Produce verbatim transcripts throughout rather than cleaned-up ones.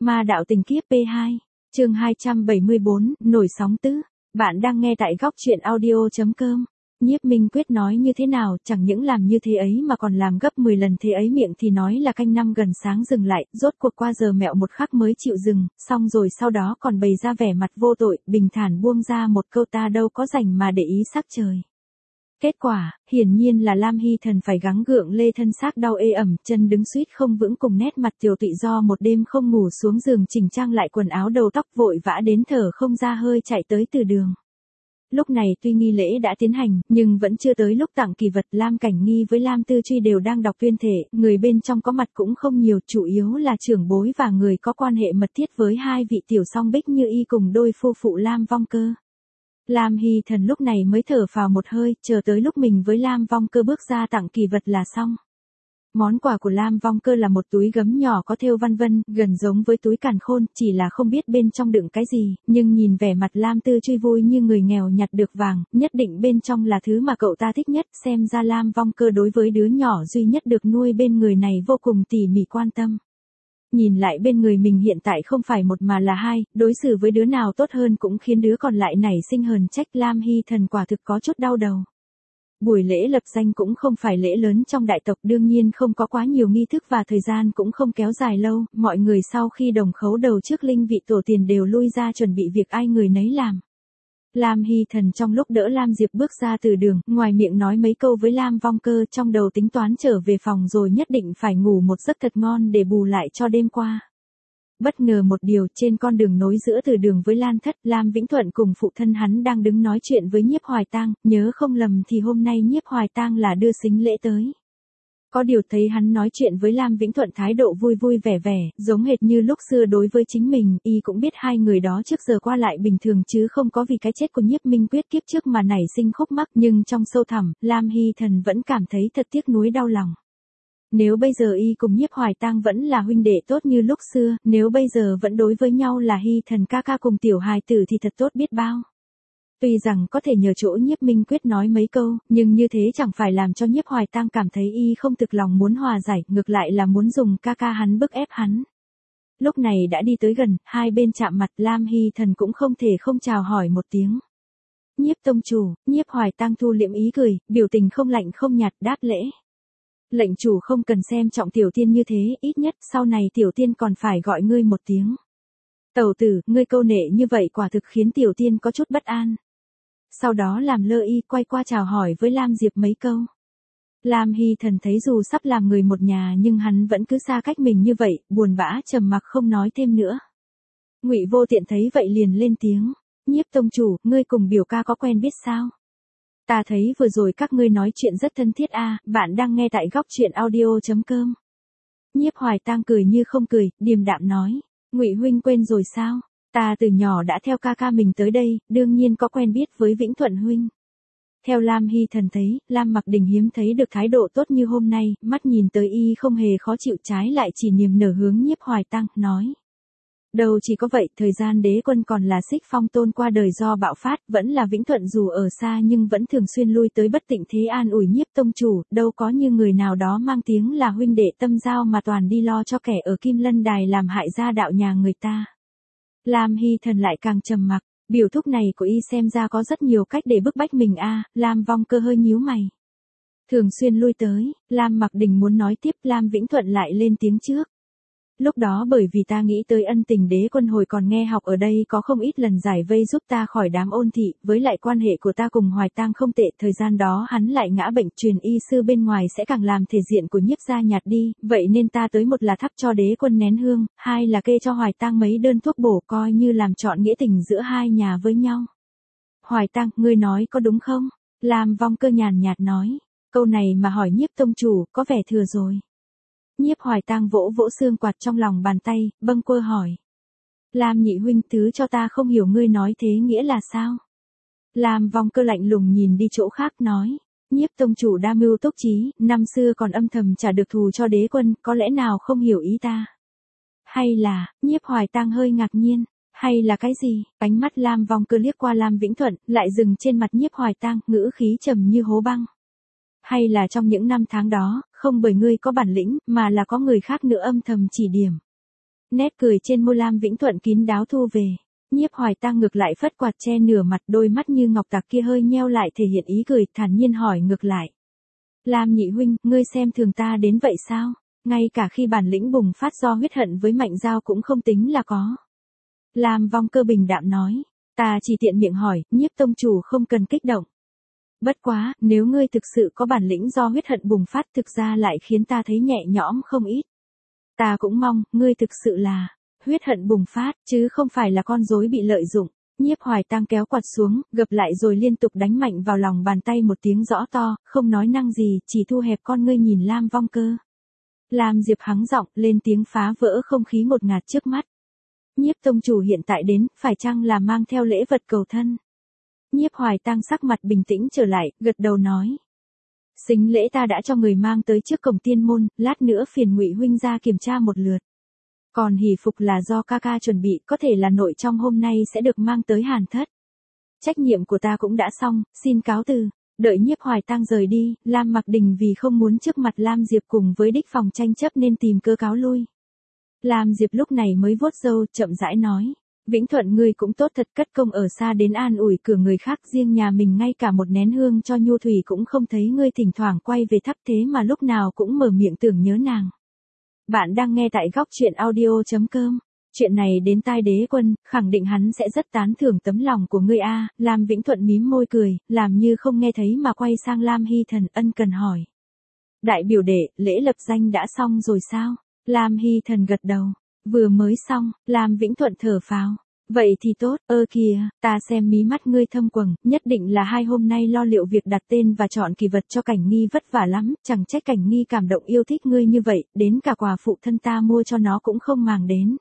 Ma đạo tình kiếp pê hai, chương hai trăm bảy mươi bốn, nổi sóng tứ. Bạn đang nghe tại góc truyện audio chấm com. Nhiếp Minh Quyết nói như thế nào, chẳng những làm như thế ấy mà còn làm gấp mười lần thế ấy, miệng thì nói là canh năm gần sáng dừng lại, rốt cuộc qua giờ mẹo một khắc mới chịu dừng, xong rồi sau đó còn bày ra vẻ mặt vô tội, bình thản buông ra một câu ta đâu có rảnh mà để ý sắc trời. Kết quả, hiển nhiên là Lam Hy Thần phải gắng gượng lê thân xác đau ê ẩm, chân đứng suýt không vững cùng nét mặt tiều tụy do một đêm không ngủ xuống giường chỉnh trang lại quần áo đầu tóc vội vã đến thở không ra hơi chạy tới từ đường. Lúc này tuy nghi lễ đã tiến hành, nhưng vẫn chưa tới lúc tặng kỳ vật. Lam Cảnh Nghi với Lam Tư Truy đều đang đọc tuyên thể, người bên trong có mặt cũng không nhiều, chủ yếu là trưởng bối và người có quan hệ mật thiết với hai vị tiểu song bích như y cùng đôi phu phụ Lam Vong Cơ. Lam Hy Thần lúc này mới thở phào một hơi, chờ tới lúc mình với Lam Vong Cơ bước ra tặng kỳ vật là xong. Món quà của Lam Vong Cơ là một túi gấm nhỏ có thêu văn vân, gần giống với túi càn khôn, chỉ là không biết bên trong đựng cái gì, nhưng nhìn vẻ mặt Lam Tư Truy vui như người nghèo nhặt được vàng, nhất định bên trong là thứ mà cậu ta thích nhất, xem ra Lam Vong Cơ đối với đứa nhỏ duy nhất được nuôi bên người này vô cùng tỉ mỉ quan tâm. Nhìn lại bên người mình hiện tại không phải một mà là hai, đối xử với đứa nào tốt hơn cũng khiến đứa còn lại nảy sinh hờn trách. Lam Hy Thần quả thực có chút đau đầu. Buổi lễ lập danh cũng không phải lễ lớn trong đại tộc, đương nhiên không có quá nhiều nghi thức và thời gian cũng không kéo dài lâu, mọi người sau khi đồng khấu đầu trước linh vị tổ tiền đều lui ra chuẩn bị việc ai người nấy làm. Lam Hy Thần trong lúc đỡ Lam Diệp bước ra từ đường, ngoài miệng nói mấy câu với Lam Vong Cơ, trong đầu tính toán trở về phòng rồi nhất định phải ngủ một giấc thật ngon để bù lại cho đêm qua. Bất ngờ một điều, trên con đường nối giữa từ đường với Lan Thất, Lam Vĩnh Thuận cùng phụ thân hắn đang đứng nói chuyện với Nhiếp Hoài Tang, nhớ không lầm thì hôm nay Nhiếp Hoài Tang là đưa sính lễ tới. Có điều thấy hắn nói chuyện với Lam Vĩnh Thuận thái độ vui vui vẻ vẻ, giống hệt như lúc xưa đối với chính mình, y cũng biết hai người đó trước giờ qua lại bình thường chứ không có vì cái chết của Nhiếp Minh Quyết kiếp trước mà nảy sinh khúc mắc, nhưng trong sâu thẳm, Lam Hy Thần vẫn cảm thấy thật tiếc nuối đau lòng. Nếu bây giờ y cùng Nhiếp Hoài Tang vẫn là huynh đệ tốt như lúc xưa, nếu bây giờ vẫn đối với nhau là Hy Thần ca ca cùng tiểu hài tử thì thật tốt biết bao. Tuy rằng có thể nhờ chỗ Nhiếp Minh Quyết nói mấy câu, nhưng như thế chẳng phải làm cho Nhiếp Hoài Tang cảm thấy y không thực lòng muốn hòa giải, ngược lại là muốn dùng ca ca hắn bức ép hắn. Lúc này đã đi tới gần, hai bên chạm mặt, Lam Hy Thần cũng không thể không chào hỏi một tiếng. Nhiếp tông chủ. Nhiếp Hoài Tang thu liệm ý cười, biểu tình không lạnh không nhạt, đáp lễ. Lệnh chủ không cần xem trọng tiểu tiên như thế, ít nhất sau này tiểu tiên còn phải gọi ngươi một tiếng. Tẩu tử, ngươi câu nệ như vậy quả thực khiến tiểu tiên có chút bất an. Sau đó làm lơ y quay qua chào hỏi với Lam Diệp mấy câu. Lam Hy Thần thấy dù sắp làm người một nhà nhưng hắn vẫn cứ xa cách mình như vậy, buồn bã trầm mặc không nói thêm nữa. Ngụy Vô Tiện thấy vậy liền lên tiếng, Nhiếp tông chủ, ngươi cùng biểu ca có quen biết sao? Ta thấy vừa rồi các ngươi nói chuyện rất thân thiết a, à, bạn đang nghe tại góc truyện audio chấm com. Nhiếp Hoài Tang cười như không cười, điềm đạm nói, Ngụy huynh quên rồi sao? Ta từ nhỏ đã theo ca ca mình tới đây, đương nhiên có quen biết với Vĩnh Thuận huynh. Theo Lam Hy Thần thấy, Lam Mặc Đình hiếm thấy được thái độ tốt như hôm nay, mắt nhìn tới y không hề khó chịu, trái lại chỉ niềm nở hướng Nhiếp Hoài Tang, nói. Đâu chỉ có vậy, thời gian đế quân còn là Xích Phong Tôn qua đời do bạo phát, vẫn là Vĩnh Thuận dù ở xa nhưng vẫn thường xuyên lui tới bất tịnh thế an ủi Nhiếp tông chủ, đâu có như người nào đó mang tiếng là huynh đệ tâm giao mà toàn đi lo cho kẻ ở Kim Lân Đài làm hại gia đạo nhà người ta. Lam Hy Thần lại càng trầm mặc, biểu thúc này của y xem ra có rất nhiều cách để bức bách mình a. À, Lam Vong Cơ hơi nhíu mày. Thường xuyên lui tới, Lam Mặc Đình muốn nói tiếp, Lam Vĩnh Thuận lại lên tiếng trước. Lúc đó bởi vì ta nghĩ tới ân tình đế quân hồi còn nghe học ở đây có không ít lần giải vây giúp ta khỏi đám ôn thị, với lại quan hệ của ta cùng Hoài Tang không tệ, thời gian đó hắn lại ngã bệnh, truyền y sư bên ngoài sẽ càng làm thể diện của Nhiếp gia nhạt đi, vậy nên ta tới một là thắp cho đế quân nén hương, hai là kê cho Hoài Tang mấy đơn thuốc bổ coi như làm trọn nghĩa tình giữa hai nhà với nhau. Hoài Tang, ngươi nói có đúng không? Lam Vong Cơ nhàn nhạt nói, câu này mà hỏi Nhiếp tông chủ, có vẻ thừa rồi. Nhiếp Hoài Tang vỗ vỗ xương quạt trong lòng bàn tay, bâng quơ hỏi. Lam nhị huynh, thứ cho ta không hiểu ngươi nói thế nghĩa là sao? Lam Vong Cơ lạnh lùng nhìn đi chỗ khác nói. Nhiếp tông chủ đa mưu túc trí, năm xưa còn âm thầm trả được thù cho đế quân, có lẽ nào không hiểu ý ta? Hay là, Nhiếp Hoài Tang hơi ngạc nhiên, hay là cái gì? Ánh mắt Lam Vong Cơ liếc qua Lam Vĩnh Thuận, lại dừng trên mặt Nhiếp Hoài Tang, ngữ khí trầm như hố băng. Hay là trong những năm tháng đó, không bởi ngươi có bản lĩnh, mà là có người khác nữa âm thầm chỉ điểm. Nét cười trên môi Lam Vĩnh Thuận kín đáo thu về. Nhiếp Hoài Tăng ngược lại phất quạt che nửa mặt, đôi mắt như ngọc tạc kia hơi nheo lại thể hiện ý cười, thản nhiên hỏi ngược lại. Lam nhị huynh, ngươi xem thường ta đến vậy sao? Ngay cả khi bản lĩnh bùng phát do huyết hận với Mạnh Giao cũng không tính là có. Lam Vong Cơ bình đạm nói. Ta chỉ tiện miệng hỏi, Nhiếp tông chủ không cần kích động. Bất quá, nếu ngươi thực sự có bản lĩnh do huyết hận bùng phát thực ra lại khiến ta thấy nhẹ nhõm không ít. Ta cũng mong, ngươi thực sự là huyết hận bùng phát, chứ không phải là con rối bị lợi dụng. Nhiếp Hoài Tăng kéo quạt xuống, gập lại rồi liên tục đánh mạnh vào lòng bàn tay một tiếng rõ to, không nói năng gì, chỉ thu hẹp con ngươi nhìn Lam Vong Cơ. Lam Diệp hắng giọng, lên tiếng phá vỡ không khí ngột ngạt trước mắt. Nhiếp tông chủ hiện tại đến, phải chăng là mang theo lễ vật cầu thân? Nhiếp Hoài Tăng sắc mặt bình tĩnh trở lại, gật đầu nói. Sính lễ ta đã cho người mang tới trước cổng tiên môn, lát nữa phiền Ngụy huynh ra kiểm tra một lượt. Còn hỷ phục là do ca ca chuẩn bị, có thể là nội trong hôm nay sẽ được mang tới Hàn Thất. Trách nhiệm của ta cũng đã xong, xin cáo từ. Đợi Nhiếp Hoài Tăng rời đi, Lam Mặc Đình vì không muốn trước mặt Lam Diệp cùng với đích phòng tranh chấp nên tìm cơ cáo lui. Lam Diệp lúc này mới vuốt râu, chậm rãi nói. Vĩnh Thuận ngươi cũng tốt thật, cất công ở xa đến an ủi cửa người khác, riêng nhà mình ngay cả một nén hương cho Nhu Thủy cũng không thấy, ngươi thỉnh thoảng quay về thắp thế mà lúc nào cũng mở miệng tưởng nhớ nàng. Bạn đang nghe tại góc truyện audio chấm com. Chuyện này đến tai Đế Quân, khẳng định hắn sẽ rất tán thưởng tấm lòng của ngươi a. Lam Vĩnh Thuận mím môi cười, làm như không nghe thấy mà quay sang Lam Hy Thần ân cần hỏi. Đại biểu đệ, lễ lập danh đã xong rồi sao? Lam Hy Thần gật đầu. Vừa mới xong, Lam Vĩnh Thuận thở phào. Vậy thì tốt, ơ kìa, ta xem mí mắt ngươi thâm quầng, nhất định là hai hôm nay lo liệu việc đặt tên và chọn kỳ vật cho Cảnh Nghi vất vả lắm, chẳng trách Cảnh Nghi cảm động yêu thích ngươi như vậy, đến cả quà phụ thân ta mua cho nó cũng không màng đến.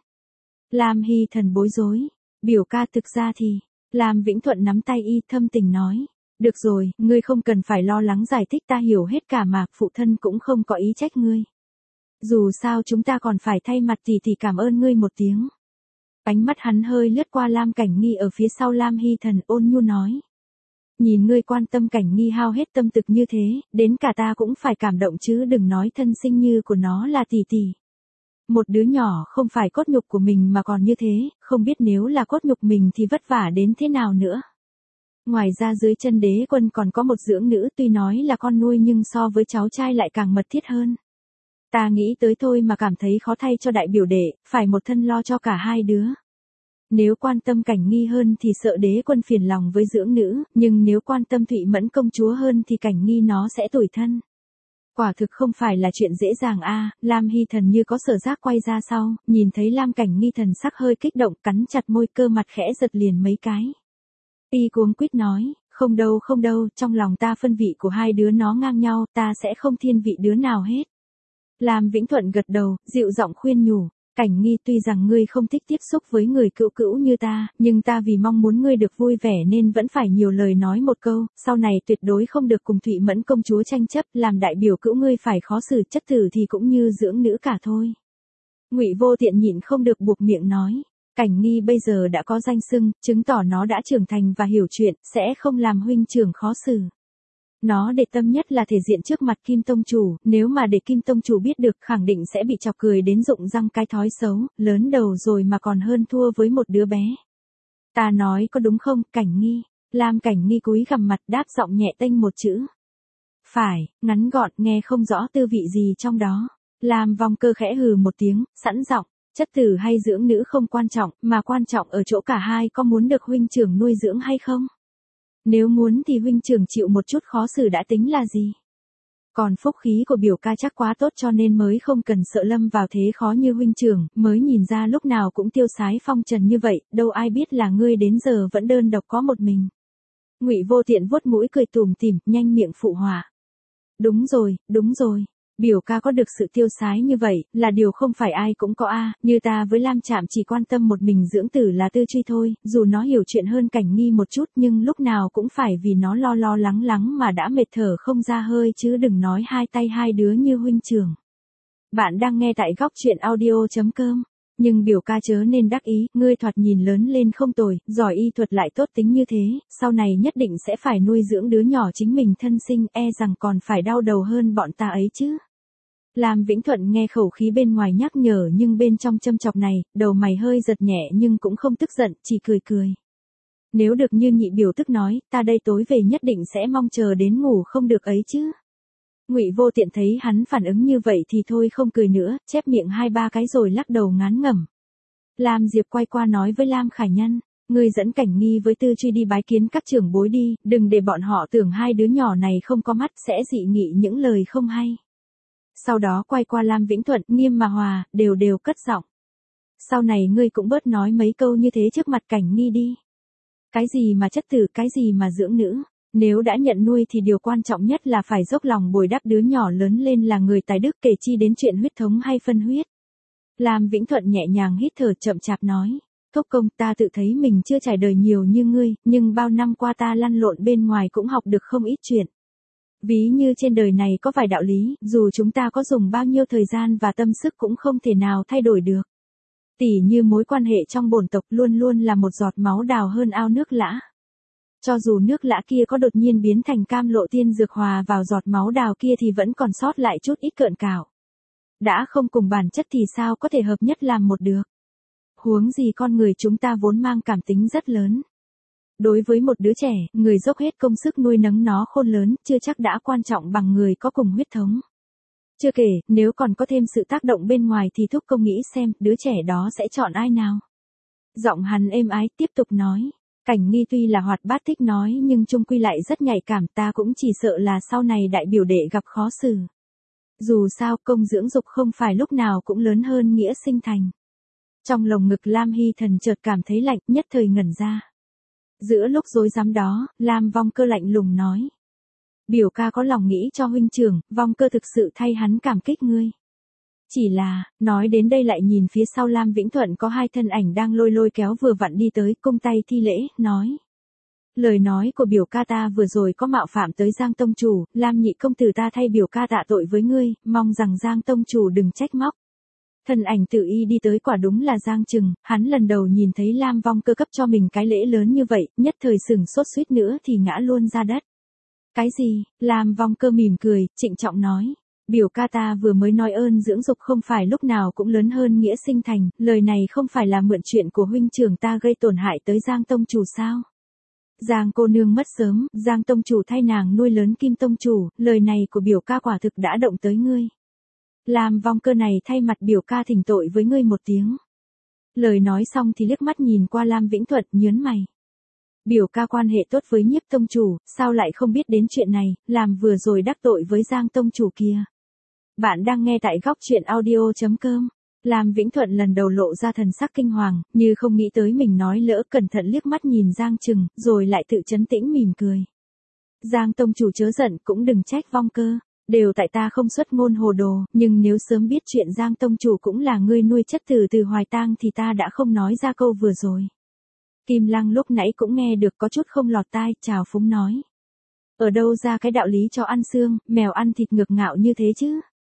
Lam Hy Thần bối rối, biểu ca thực ra thì, Lam Vĩnh Thuận nắm tay y thâm tình nói. Được rồi, ngươi không cần phải lo lắng giải thích, ta hiểu hết cả mà, phụ thân cũng không có ý trách ngươi. Dù sao chúng ta còn phải thay mặt tỷ tỷ cảm ơn ngươi một tiếng. Ánh mắt hắn hơi lướt qua Lam Cảnh Nghi ở phía sau Lam Hy Thần, ôn nhu nói. Nhìn ngươi quan tâm Cảnh Nghi hao hết tâm thực như thế, đến cả ta cũng phải cảm động chứ, đừng nói thân sinh như của nó là tỷ tỷ. Một đứa nhỏ không phải cốt nhục của mình mà còn như thế, không biết nếu là cốt nhục mình thì vất vả đến thế nào nữa. Ngoài ra dưới chân Đế Quân còn có một dưỡng nữ, tuy nói là con nuôi nhưng so với cháu trai lại càng mật thiết hơn. Ta nghĩ tới thôi mà cảm thấy khó thay cho đại biểu đệ, phải một thân lo cho cả hai đứa. Nếu quan tâm Cảnh Nghi hơn thì sợ Đế Quân phiền lòng với dưỡng nữ, nhưng nếu quan tâm Thụy Mẫn công chúa hơn thì Cảnh Nghi nó sẽ tủi thân. Quả thực không phải là chuyện dễ dàng a. Lam Hy Thần như có sở giác quay ra sau, nhìn thấy Lam Cảnh Nghi thần sắc hơi kích động, cắn chặt môi, cơ mặt khẽ giật liền mấy cái. Y cuống quýt nói, không đâu không đâu, trong lòng ta phân vị của hai đứa nó ngang nhau, ta sẽ không thiên vị đứa nào hết. Lam Vĩnh Thuận gật đầu, dịu giọng khuyên nhủ. Cảnh Nghi, tuy rằng ngươi không thích tiếp xúc với người cữu cữu như ta, nhưng ta vì mong muốn ngươi được vui vẻ nên vẫn phải nhiều lời nói một câu, sau này tuyệt đối không được cùng Thụy Mẫn công chúa tranh chấp, làm đại biểu cữu ngươi phải khó xử, chất tử thì cũng như dưỡng nữ cả thôi. Ngụy Vô Tiện nhịn không được buộc miệng nói, Cảnh Nghi bây giờ đã có danh xưng, chứng tỏ nó đã trưởng thành và hiểu chuyện, sẽ không làm huynh trưởng khó xử. Nó để tâm nhất là thể diện trước mặt Kim Tông Chủ, nếu mà để Kim Tông Chủ biết được khẳng định sẽ bị chọc cười đến rụng răng, cái thói xấu, lớn đầu rồi mà còn hơn thua với một đứa bé. Ta nói có đúng không, Cảnh Nghi? Lam Cảnh Nghi cúi gằm mặt đáp giọng nhẹ tênh một chữ. Phải, ngắn gọn, nghe không rõ tư vị gì trong đó. Lam Vong Cơ khẽ hừ một tiếng, sẵn giọng, chất tử hay dưỡng nữ không quan trọng, mà quan trọng ở chỗ cả hai có muốn được huynh trưởng nuôi dưỡng hay không. Nếu muốn thì huynh trưởng chịu một chút khó xử đã tính là gì. Còn phúc khí của biểu ca chắc quá tốt cho nên mới không cần sợ lâm vào thế khó như huynh trưởng, mới nhìn ra lúc nào cũng tiêu sái phong trần như vậy, đâu ai biết là ngươi đến giờ vẫn đơn độc có một mình. Ngụy Vô Tiện vuốt mũi cười tủm tỉm, nhanh miệng phụ họa. Đúng rồi, đúng rồi. Biểu ca có được sự tiêu sái như vậy, là điều không phải ai cũng có a. Như ta với Lam Trạm chỉ quan tâm một mình dưỡng tử là Tư Truy thôi, dù nó hiểu chuyện hơn Cảnh Nghi một chút nhưng lúc nào cũng phải vì nó lo lo lắng lắng mà đã mệt thở không ra hơi, chứ đừng nói hai tay hai đứa như huynh trưởng. Bạn đang nghe tại góc truyện audio chấm com. Nhưng biểu ca chớ nên đắc ý, ngươi thoạt nhìn lớn lên không tồi, giỏi y thuật lại tốt tính như thế, sau này nhất định sẽ phải nuôi dưỡng đứa nhỏ chính mình thân sinh, e rằng còn phải đau đầu hơn bọn ta ấy chứ. Lam Vĩnh Thuận nghe khẩu khí bên ngoài nhắc nhở nhưng bên trong châm chọc này, đầu mày hơi giật nhẹ nhưng cũng không tức giận, chỉ cười cười. Nếu được như nhị biểu tức nói, ta đây tối về nhất định sẽ mong chờ đến ngủ không được ấy chứ. Ngụy Vô Tiện thấy hắn phản ứng như vậy thì thôi không cười nữa, chép miệng hai ba cái rồi lắc đầu ngán ngẩm. Lam Diệp quay qua nói với Lam Khải Nhân, ngươi dẫn Cảnh Nghi với Tư Truy đi bái kiến các trưởng bối đi, đừng để bọn họ tưởng hai đứa nhỏ này không có mắt sẽ dị nghị những lời không hay. Sau đó quay qua Lam Vĩnh Thuận, nghiêm mà hòa, đều đều cất giọng. Sau này ngươi cũng bớt nói mấy câu như thế trước mặt Cảnh Nghi đi. Cái gì mà chất tử, cái gì mà dưỡng nữ. Nếu đã nhận nuôi thì điều quan trọng nhất là phải dốc lòng bồi đắp đứa nhỏ lớn lên là người tài đức, kể chi đến chuyện huyết thống hay phân huyết. Lam Vĩnh Thuận nhẹ nhàng hít thở chậm chạp nói, Thúc công, ta tự thấy mình chưa trải đời nhiều như ngươi, nhưng bao năm qua ta lăn lộn bên ngoài cũng học được không ít chuyện. Ví như trên đời này có vài đạo lý, dù chúng ta có dùng bao nhiêu thời gian và tâm sức cũng không thể nào thay đổi được. Tỉ như mối quan hệ trong bổn tộc luôn luôn là một giọt máu đào hơn ao nước lã. Cho dù nước lã kia có đột nhiên biến thành cam lộ tiên dược hòa vào giọt máu đào kia thì vẫn còn sót lại chút ít cợn cào. Đã không cùng bản chất thì sao có thể hợp nhất làm một được. Huống gì con người chúng ta vốn mang cảm tính rất lớn. Đối với một đứa trẻ, người dốc hết công sức nuôi nấng nó khôn lớn, chưa chắc đã quan trọng bằng người có cùng huyết thống. Chưa kể, nếu còn có thêm sự tác động bên ngoài thì Thúc công nghĩ xem, đứa trẻ đó sẽ chọn ai nào. Giọng hắn êm ái tiếp tục nói. Cảnh Nghi tuy là hoạt bát thích nói nhưng chung quy lại rất nhạy cảm, ta cũng chỉ sợ là sau này đại biểu đệ gặp khó xử. Dù sao công dưỡng dục không phải lúc nào cũng lớn hơn nghĩa sinh thành. Trong lồng ngực Lam Hy Thần chợt cảm thấy lạnh, nhất thời ngẩn ra. Giữa lúc rối rắm đó, Lam Vong Cơ lạnh lùng nói. Biểu ca có lòng nghĩ cho huynh trưởng, Vong Cơ thực sự thay hắn cảm kích ngươi. Chỉ là, nói đến đây lại nhìn phía sau Lam Vĩnh Thuận có hai thân ảnh đang lôi lôi kéo vừa vặn đi tới, cung tay thi lễ, nói. Lời nói của biểu ca ta vừa rồi có mạo phạm tới Giang Tông Chủ, Lam nhị công tử ta thay biểu ca tạ tội với ngươi, mong rằng Giang Tông Chủ đừng trách móc. Thân ảnh tự y đi tới quả đúng là Giang Trừng, hắn lần đầu nhìn thấy Lam Vong Cơ cấp cho mình cái lễ lớn như vậy, nhất thời sừng sốt suýt nữa thì ngã luôn ra đất. Cái gì? Lam Vong Cơ mỉm cười, trịnh trọng nói. Biểu ca ta vừa mới nói ơn dưỡng dục không phải lúc nào cũng lớn hơn nghĩa sinh thành, lời này không phải là mượn chuyện của huynh trưởng ta gây tổn hại tới Giang Tông Chủ sao? Giang cô nương mất sớm, Giang Tông Chủ thay nàng nuôi lớn Kim Tông Chủ, lời này của biểu ca quả thực đã động tới ngươi. Lam Vong Cơ này thay mặt biểu ca thỉnh tội với ngươi một tiếng. Lời nói xong thì liếc mắt nhìn qua Lam Vĩnh Thuận, nhớn mày. Biểu ca quan hệ tốt với Nhiếp Tông Chủ, sao lại không biết đến chuyện này, làm vừa rồi đắc tội với Giang Tông Chủ kia. Bạn đang nghe tại góc truyện audio chấm com. Lam Vĩnh Thuận lần đầu lộ ra thần sắc kinh hoàng, như không nghĩ tới mình nói lỡ, cẩn thận liếc mắt nhìn Giang Trừng, rồi lại tự trấn tĩnh mỉm cười. Giang Tông Chủ chớ giận, cũng đừng trách Vong Cơ, đều tại ta không xuất ngôn hồ đồ, nhưng nếu sớm biết chuyện Giang Tông Chủ cũng là ngươi nuôi chất tử từ Hoài Tang thì ta đã không nói ra câu vừa rồi. Kim Lăng lúc nãy cũng nghe được có chút không lọt tai, chào phúng nói. Ở đâu ra cái đạo lý cho ăn xương, mèo ăn thịt ngược ngạo như thế chứ?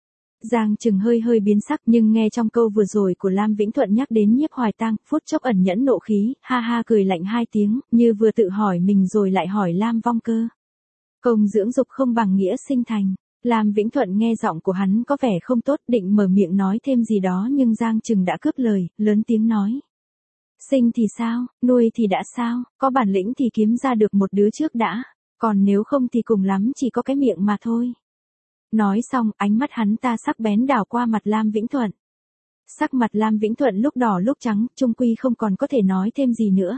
Giang Trừng hơi hơi biến sắc nhưng nghe trong câu vừa rồi của Lam Vĩnh Thuận nhắc đến Nhiếp Hoài Tang, phút chốc ẩn nhẫn nộ khí, ha ha cười lạnh hai tiếng, như vừa tự hỏi mình rồi lại hỏi Lam Vong Cơ. Công dưỡng dục không bằng nghĩa sinh thành. Lam Vĩnh Thuận nghe giọng của hắn có vẻ không tốt, định mở miệng nói thêm gì đó nhưng Giang Trừng đã cướp lời, lớn tiếng nói. Sinh thì sao, nuôi thì đã sao, có bản lĩnh thì kiếm ra được một đứa trước đã, còn nếu không thì cùng lắm chỉ có cái miệng mà thôi. Nói xong, ánh mắt hắn ta sắc bén đảo qua mặt Lam Vĩnh Thuận. Sắc mặt Lam Vĩnh Thuận lúc đỏ lúc trắng, chung quy không còn có thể nói thêm gì nữa.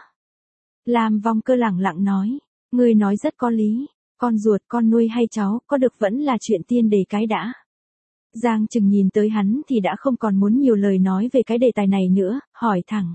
Lam Vong Cơ lẳng lặng nói, ngươi nói rất có lý, con ruột, con nuôi hay cháu, có được vẫn là chuyện tiên đề cái đã. Giang Trừng nhìn tới hắn thì đã không còn muốn nhiều lời nói về cái đề tài này nữa, hỏi thẳng.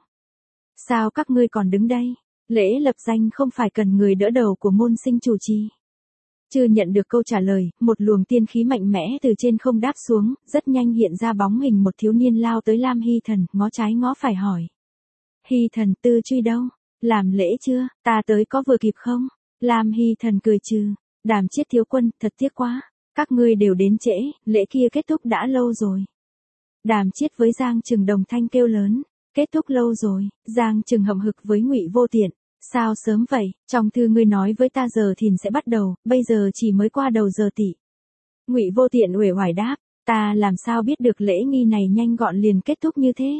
Sao các ngươi còn đứng đây? Lễ lập danh không phải cần người đỡ đầu của môn sinh chủ trì. Chưa nhận được câu trả lời, một luồng tiên khí mạnh mẽ từ trên không đáp xuống, rất nhanh hiện ra bóng hình một thiếu niên lao tới Lam Hy Thần, ngó trái ngó phải hỏi. Hy Thần, Tư Truy đâu? Làm lễ chưa? Ta tới có vừa kịp không? Lam Hy Thần cười trừ. Đàm Chiết thiếu quân, thật tiếc quá. Các ngươi đều đến trễ, lễ kia kết thúc đã lâu rồi. Đàm Chiết với Giang Trừng đồng thanh kêu lớn. Kết thúc lâu rồi. Giang Trừng hậm hực với Ngụy Vô Tiện. Sao sớm vậy, trong thư ngươi nói với ta giờ thìn sẽ bắt đầu, bây giờ chỉ mới qua đầu giờ tỵ. Ngụy Vô Tiện uể oải đáp, ta Ta làm sao biết được lễ nghi này nhanh gọn liền kết thúc như thế?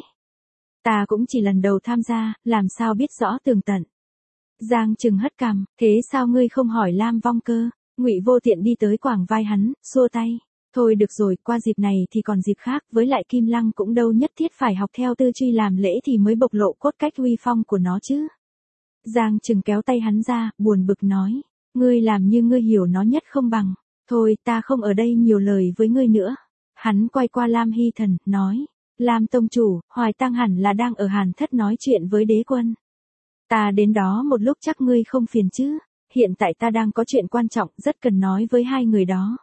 Ta cũng chỉ lần đầu tham gia, làm sao biết rõ tường tận. Giang Trừng hất cằm, thế sao ngươi không hỏi Lam Vong Cơ? Ngụy Vô Tiện đi tới quàng vai hắn, xua tay. Thôi được rồi, qua dịp này thì còn dịp khác, với lại Kim Lăng cũng đâu nhất thiết phải học theo Tư Truy làm lễ thì mới bộc lộ cốt cách uy phong của nó chứ. Giang Trừng kéo tay hắn ra, buồn bực nói, ngươi làm như ngươi hiểu nó nhất không bằng. Thôi, ta không ở đây nhiều lời với ngươi nữa. Hắn quay qua Lam Hy Thần, nói, Lam tông chủ, Hoài Tăng hẳn là đang ở Hàn Thất nói chuyện với đế quân. Ta đến đó một lúc chắc ngươi không phiền chứ, hiện tại ta đang có chuyện quan trọng rất cần nói với hai người đó.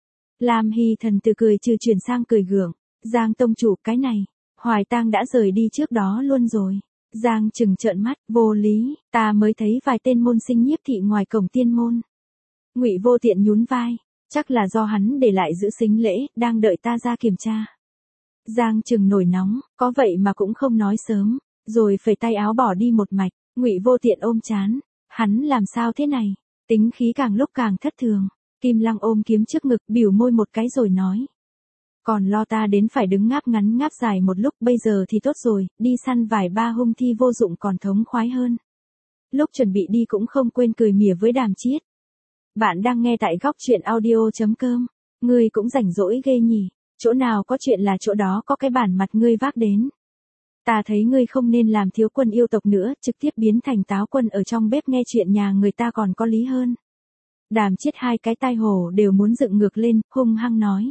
Lam Hy Thần từ cười trừ chuyển sang cười gượng, Giang tông chủ cái này, Hoài Tăng đã rời đi trước đó luôn rồi. Giang Trừng trợn mắt, vô lý, ta mới thấy vài tên môn sinh nhiếp thị ngoài cổng tiên môn. Ngụy Vô Tiện nhún vai, chắc là do hắn để lại giữ sính lễ, đang đợi ta ra kiểm tra. Giang Trừng nổi nóng, có vậy mà cũng không nói sớm, rồi phẩy tay áo bỏ đi một mạch. Ngụy Vô Tiện ôm chán, hắn làm sao thế này, tính khí càng lúc càng thất thường. Kim Lăng ôm kiếm trước ngực, bỉu môi một cái rồi nói, còn lo ta đến phải đứng ngáp ngắn ngáp dài một lúc, bây giờ thì tốt rồi, đi săn vài ba hung thi vô dụng còn thống khoái hơn. Lúc chuẩn bị đi cũng không quên cười mỉa với Đàm Chiết. Bạn đang nghe tại góc truyện audio chấm com. Ngươi cũng rảnh rỗi ghê nhỉ, chỗ nào có chuyện là chỗ đó có cái bản mặt ngươi vác đến. Ta thấy ngươi không nên làm thiếu quân yêu tộc nữa, trực tiếp biến thành táo quân ở trong bếp nghe chuyện nhà người ta còn có lý hơn. Đàm Chiết hai cái tai hổ đều muốn dựng ngược lên, hung hăng nói.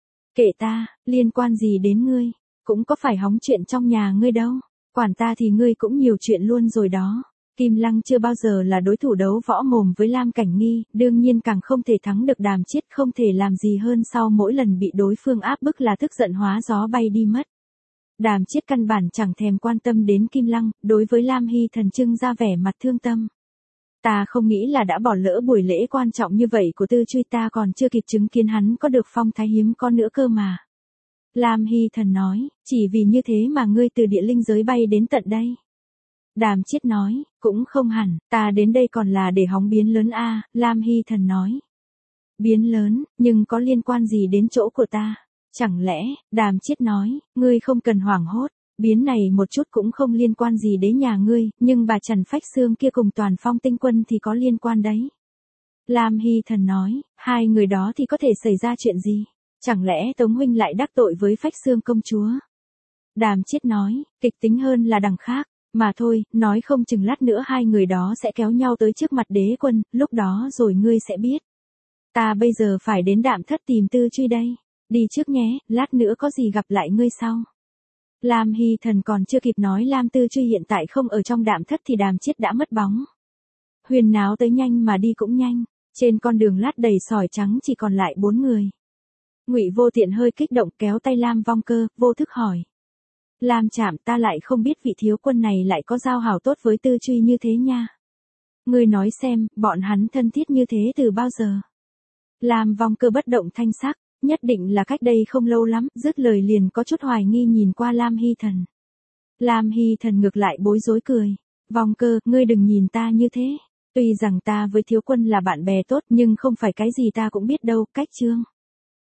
Kệ ta, liên quan gì đến ngươi, cũng có phải hóng chuyện trong nhà ngươi đâu, quản ta thì ngươi cũng nhiều chuyện luôn rồi đó. Kim Lăng chưa bao giờ là đối thủ đấu võ mồm với Lam Cảnh Nghi, đương nhiên càng không thể thắng được Đàm Chiết, không thể làm gì hơn sau mỗi lần bị đối phương áp bức là tức giận hóa gió bay đi mất. Đàm Chiết căn bản chẳng thèm quan tâm đến Kim Lăng, đối với Lam Hy Thần trưng ra vẻ mặt thương tâm. Ta không nghĩ là đã bỏ lỡ buổi lễ quan trọng như vậy của Tư Truy, ta còn chưa kịp chứng kiến hắn có được phong thái hiếm có nữa cơ mà. Lam Hy Thần nói, chỉ vì như thế mà ngươi từ địa linh giới bay đến tận đây. Đàm Chiết nói, cũng không hẳn, ta đến đây còn là để hóng biến lớn a. Lam Hy Thần nói. Biến lớn, nhưng có liên quan gì đến chỗ của ta? Chẳng lẽ, Đàm Chiết nói, ngươi không cần hoảng hốt, biến này một chút cũng không liên quan gì đến nhà ngươi, nhưng bà Trần Phách Xương kia cùng Toàn Phong tinh quân thì có liên quan đấy. Lam Hy Thần nói, hai người đó thì có thể xảy ra chuyện gì? Chẳng lẽ Tống huynh lại đắc tội với Phách Xương công chúa? Đàm Chiết nói, kịch tính hơn là đằng khác, mà thôi, nói không chừng lát nữa hai người đó sẽ kéo nhau tới trước mặt đế quân, lúc đó rồi ngươi sẽ biết. Ta bây giờ phải đến Đạm Thất tìm Tư Truy đây, đi trước nhé, lát nữa có gì gặp lại ngươi sau. Lam Hy Thần còn chưa kịp nói Lam Tư Truy hiện tại không ở trong Đạm Thất thì Đàm Chiết đã mất bóng. Huyền náo tới nhanh mà đi cũng nhanh, trên con đường lát đầy sỏi trắng chỉ còn lại bốn người. Ngụy Vô Tiện hơi kích động kéo tay Lam Vong Cơ, vô thức hỏi. Lam Trạm, ta lại không biết vị thiếu quân này lại có giao hảo tốt với Tư Truy như thế nha. Ngươi nói xem, bọn hắn thân thiết như thế từ bao giờ? Lam Vong Cơ bất động thanh sắc, nhất định là cách đây không lâu lắm, dứt lời liền có chút hoài nghi nhìn qua Lam Hy Thần. Lam Hy Thần ngược lại bối rối cười. Vong Cơ, ngươi đừng nhìn ta như thế. Tuy rằng ta với thiếu quân là bạn bè tốt nhưng không phải cái gì ta cũng biết đâu, cách chương.